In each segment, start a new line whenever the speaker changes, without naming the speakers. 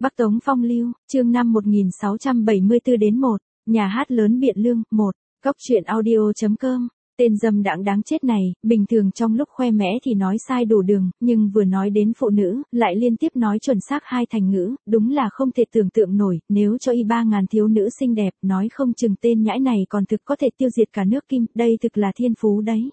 Bắc Tống Phong Lưu, chương 5 1674 đến 1, nhà hát lớn Biện Lương, 1, góc truyện audio.com. Tên dâm đãng đáng chết này, bình thường trong lúc khoe mẽ thì nói sai đủ đường, nhưng vừa nói đến phụ nữ, lại liên tiếp nói chuẩn xác hai thành ngữ, đúng là không thể tưởng tượng nổi, nếu cho y 3.000 thiếu nữ xinh đẹp, nói không chừng tên nhãi này còn thực có thể tiêu diệt cả nước Kim, đây thực là thiên phú đấy.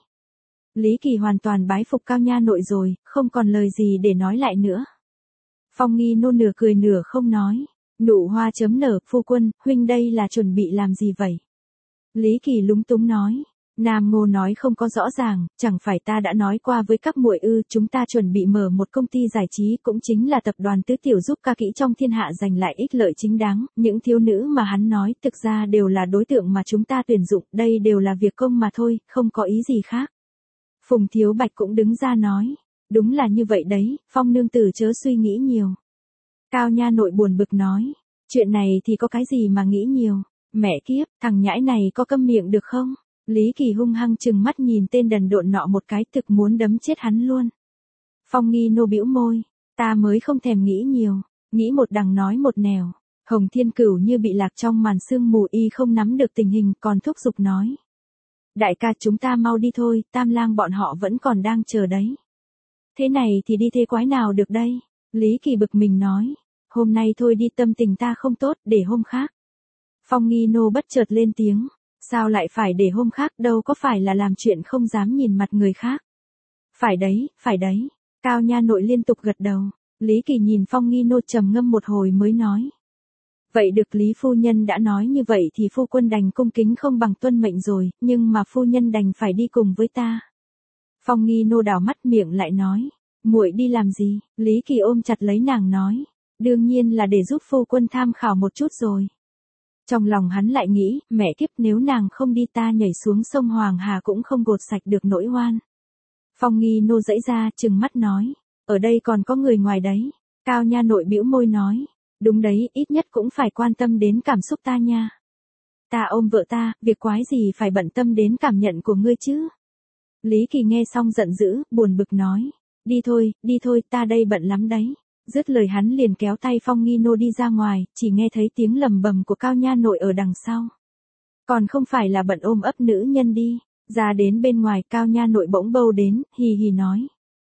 Lý Kỳ hoàn toàn bái phục Cao Nha Nội rồi, không còn lời gì để nói lại nữa. Phong Nghi Nô nửa cười nửa không nói, nụ hoa chấm nở, phu quân, huynh đây là chuẩn bị làm gì vậy? Lý Kỳ lúng túng nói. Nam Ngô nói không có rõ ràng, chẳng phải ta đã nói qua với các muội ư, chúng ta chuẩn bị mở một công ty giải trí, cũng chính là tập đoàn tứ tiểu giúp ca kỹ trong thiên hạ giành lại ích lợi chính đáng, những thiếu nữ mà hắn nói thực ra đều là đối tượng mà chúng ta tuyển dụng, đây đều là việc công mà thôi, không có ý gì khác. Phùng Thiếu Bạch cũng đứng ra nói, đúng là như vậy đấy, Phong nương tử chớ suy nghĩ nhiều. Cao Nha Nội buồn bực nói, chuyện này thì có cái gì mà nghĩ nhiều, mẹ kiếp, thằng nhãi này có câm miệng được không? Lý Kỳ hung hăng chừng mắt nhìn tên đần độn nọ một cái, thực muốn đấm chết hắn luôn. Phong Nghi Nô bĩu môi, ta mới không thèm nghĩ nhiều, nghĩ một đằng nói một nẻo. Hồng Thiên Cửu như bị lạc trong màn sương mù, y không nắm được tình hình, còn thúc giục nói. Đại ca chúng ta mau đi thôi, Tam Lang bọn họ vẫn còn đang chờ đấy. Thế này thì đi thế quái nào được đây? Lý Kỳ bực mình nói, hôm nay thôi đi, tâm tình ta không tốt, để hôm khác. Phong Nghi Nô bất chợt lên tiếng. Sao lại phải để hôm khác, đâu có phải là làm chuyện không dám nhìn mặt người khác. Phải đấy, Cao Nha Nội liên tục gật đầu. Lý Kỳ nhìn Phong Nghi Nô trầm ngâm một hồi mới nói. Vậy được, Lý phu nhân đã nói như vậy thì phu quân đành cung kính không bằng tuân mệnh rồi, nhưng mà phu nhân đành phải đi cùng với ta. Phong Nghi Nô đảo mắt miệng lại nói, muội đi làm gì? Lý Kỳ ôm chặt lấy nàng nói, đương nhiên là để giúp phu quân tham khảo một chút rồi. Trong lòng hắn lại nghĩ, mẹ kiếp, nếu nàng không đi ta nhảy xuống sông Hoàng Hà cũng không gột sạch được nỗi oan. Phong Nghi Nô giãy ra, trừng mắt nói, ở đây còn có người ngoài đấy. Cao Nha Nội bĩu môi nói, đúng đấy, ít nhất cũng phải quan tâm đến cảm xúc ta nha. Ta ôm vợ ta, việc quái gì phải bận tâm đến cảm nhận của ngươi chứ? Lý Kỳ nghe xong giận dữ, buồn bực nói, đi thôi, ta đây bận lắm đấy. Dứt lời hắn liền kéo tay Phong Nghi Nô đi ra ngoài, chỉ nghe thấy tiếng lầm bầm của Cao Nha Nội ở đằng sau. Còn không phải là bận ôm ấp nữ nhân đi. Ra đến bên ngoài, Cao Nha Nội bỗng bâu đến, hì hì nói.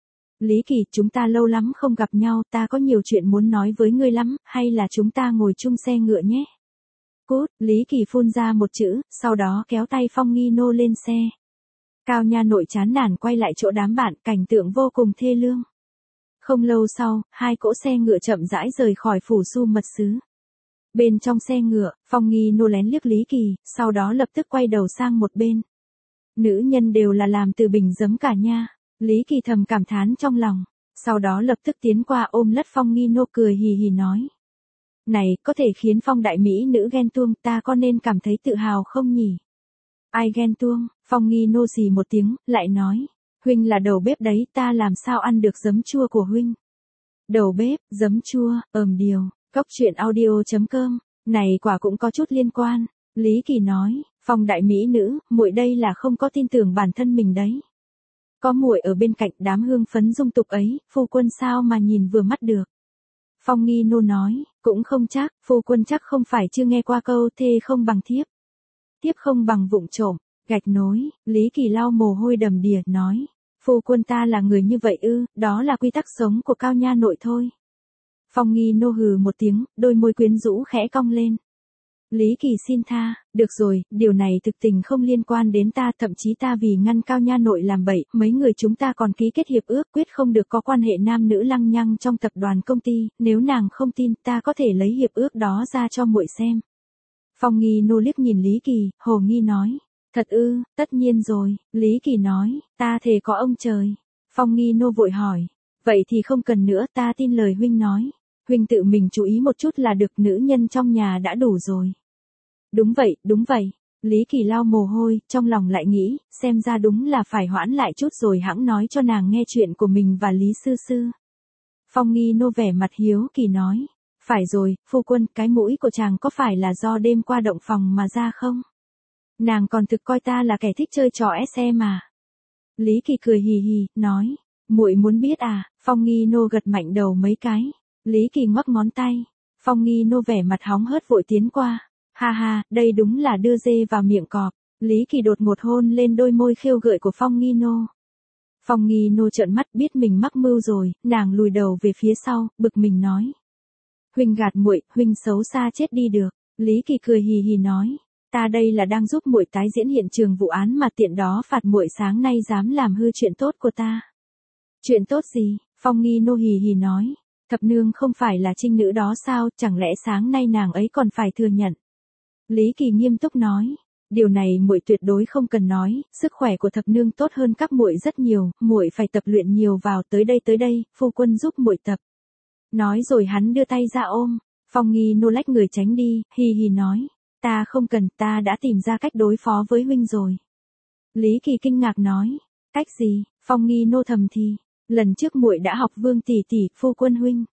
Lý Kỳ, chúng ta lâu lắm không gặp nhau, ta có nhiều chuyện muốn nói với ngươi lắm, hay là chúng ta ngồi chung xe ngựa nhé? Cút, Lý Kỳ phun ra một chữ, sau đó kéo tay Phong Nghi Nô lên xe. Cao Nha Nội chán nản quay lại chỗ đám bạn, cảnh tượng vô cùng thê lương. Không lâu sau, hai cỗ xe ngựa chậm rãi rời khỏi phủ Su Mật Xứ. Bên trong xe ngựa, Phong Nghi Nô lén liếc Lý Kỳ, sau đó lập tức quay đầu sang một bên. Nữ nhân đều là làm từ bình giấm cả nha. Lý Kỳ thầm cảm thán trong lòng. Sau đó lập tức tiến qua ôm lất Phong Nghi Nô cười hì hì nói. Này, có thể khiến Phong đại mỹ nữ ghen tuông, ta có nên cảm thấy tự hào không nhỉ? Ai ghen tuông? Phong Nghi Nô xì một tiếng, lại nói. Huynh là đầu bếp đấy, ta làm sao ăn được giấm chua của huynh? Đầu bếp, giấm chua, điều, góc truyện audio.com, này quả cũng có chút liên quan. Lý Kỳ nói, Phong đại mỹ nữ, muội đây là không có tin tưởng bản thân mình đấy. Có muội ở bên cạnh, đám hương phấn dung tục ấy, phu quân sao mà nhìn vừa mắt được. Phong Nghi Nô nói, cũng không chắc, phu quân chắc không phải chưa nghe qua câu thê không bằng thiếp. Thiếp không bằng vụng trộm, gạch nối. Lý Kỳ lau mồ hôi đầm đìa, nói. Phu quân ta là người như vậy ư, đó là quy tắc sống của Cao Nha Nội thôi. Phong Nghi Nô hừ một tiếng, đôi môi quyến rũ khẽ cong lên. Lý Kỳ xin tha, được rồi, điều này thực tình không liên quan đến ta, thậm chí ta vì ngăn Cao Nha Nội làm bậy, mấy người chúng ta còn ký kết hiệp ước quyết không được có quan hệ nam nữ lăng nhăng trong tập đoàn công ty, nếu nàng không tin, ta có thể lấy hiệp ước đó ra cho muội xem. Phong Nghi Nô liếc nhìn Lý Kỳ, hồ nghi nói. Thật ư, tất nhiên rồi, Lý Kỳ nói, ta thề có ông trời. Phong Nghi Nô vội hỏi, vậy thì không cần nữa, ta tin lời huynh nói. Huynh tự mình chú ý một chút là được, nữ nhân trong nhà đã đủ rồi. Đúng vậy, Lý Kỳ lau mồ hôi, trong lòng lại nghĩ, xem ra đúng là phải hoãn lại chút rồi hẵng nói cho nàng nghe chuyện của mình và Lý Sư Sư. Phong Nghi Nô vẻ mặt hiếu kỳ nói, phải rồi, phu quân, cái mũi của chàng có phải là do đêm qua động phòng mà ra không? Nàng còn thực coi ta là kẻ thích chơi trò SE mà. Lý Kỳ cười hì hì, nói, muội muốn biết à? Phong Nghi Nô gật mạnh đầu mấy cái. Lý Kỳ ngoắc ngón tay. Phong Nghi Nô vẻ mặt hóng hớt vội tiến qua. Ha ha, đây đúng là đưa dê vào miệng cọp. Lý Kỳ đột ngột hôn lên đôi môi khêu gợi của Phong Nghi Nô. Phong Nghi Nô trợn mắt biết mình mắc mưu rồi, nàng lùi đầu về phía sau, bực mình nói. Huynh gạt muội, huynh xấu xa chết đi được. Lý Kỳ cười hì hì nói. Ta đây là đang giúp muội tái diễn hiện trường vụ án mà tiện đó phạt muội sáng nay dám làm hư chuyện tốt của ta. Chuyện tốt gì? Phong Nghi Nô hì hì nói. Thập nương không phải là trinh nữ đó sao, chẳng lẽ sáng nay nàng ấy còn phải thừa nhận. Lý Kỳ nghiêm túc nói. Điều này muội tuyệt đối không cần nói, sức khỏe của thập nương tốt hơn các muội rất nhiều, muội phải tập luyện nhiều vào, tới đây, phu quân giúp muội tập. Nói rồi hắn đưa tay ra ôm. Phong Nghi Nô lách người tránh đi, hì hì nói. Ta không cần, ta đã tìm ra cách đối phó với huynh rồi. Lý Kỳ kinh ngạc nói. Cách gì? Phong Nghi Nô thầm thì. Lần trước muội đã học Vương tỷ tỷ, phu quân huynh.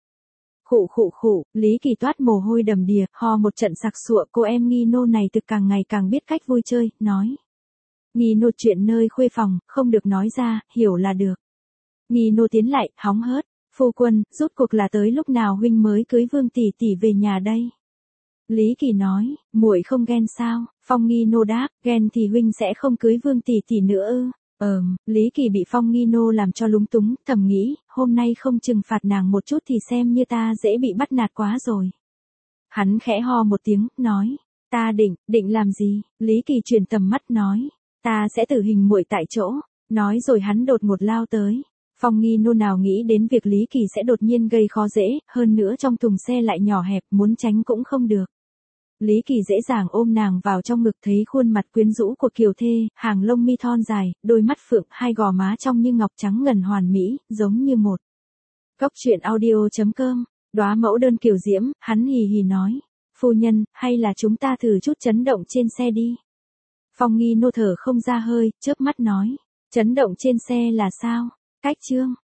Khụ, Lý Kỳ toát mồ hôi đầm đìa, ho một trận sặc sụa, cô em Nghi Nô này thực càng ngày càng biết cách vui chơi, nói. Nghi Nô chuyện nơi khuê phòng, không được nói ra, hiểu là được. Nghi Nô tiến lại, hóng hớt. Phu quân, rốt cuộc là tới lúc nào huynh mới cưới Vương tỷ tỷ về nhà đây? Lý Kỳ nói, muội không ghen sao? Phong Nghi Nô đáp, ghen thì huynh sẽ không cưới Vương tỷ tỷ nữa ư? Lý Kỳ bị Phong Nghi Nô làm cho lúng túng, thầm nghĩ, hôm nay không trừng phạt nàng một chút thì xem như ta dễ bị bắt nạt quá rồi. Hắn khẽ ho một tiếng, nói, ta định làm gì? Lý Kỳ chuyển tầm mắt nói, ta sẽ tử hình muội tại chỗ. Nói rồi hắn đột ngột lao tới. Phong Nghi Nô nào nghĩ đến việc Lý Kỳ sẽ đột nhiên gây khó dễ, hơn nữa trong thùng xe lại nhỏ hẹp, muốn tránh cũng không được. Lý Kỳ dễ dàng ôm nàng vào trong ngực, thấy khuôn mặt quyến rũ của kiều thê, hàng lông mi thon dài, đôi mắt phượng, hai gò má trong như ngọc trắng ngần hoàn mỹ, giống như một. Cốc truyện audio.com, đóa mẫu đơn kiều diễm, hắn hì hì nói. Phu nhân, hay là chúng ta thử chút chấn động trên xe đi. Phong Nghi Nô thở không ra hơi, chớp mắt nói. Chấn động trên xe là sao? Cách chương.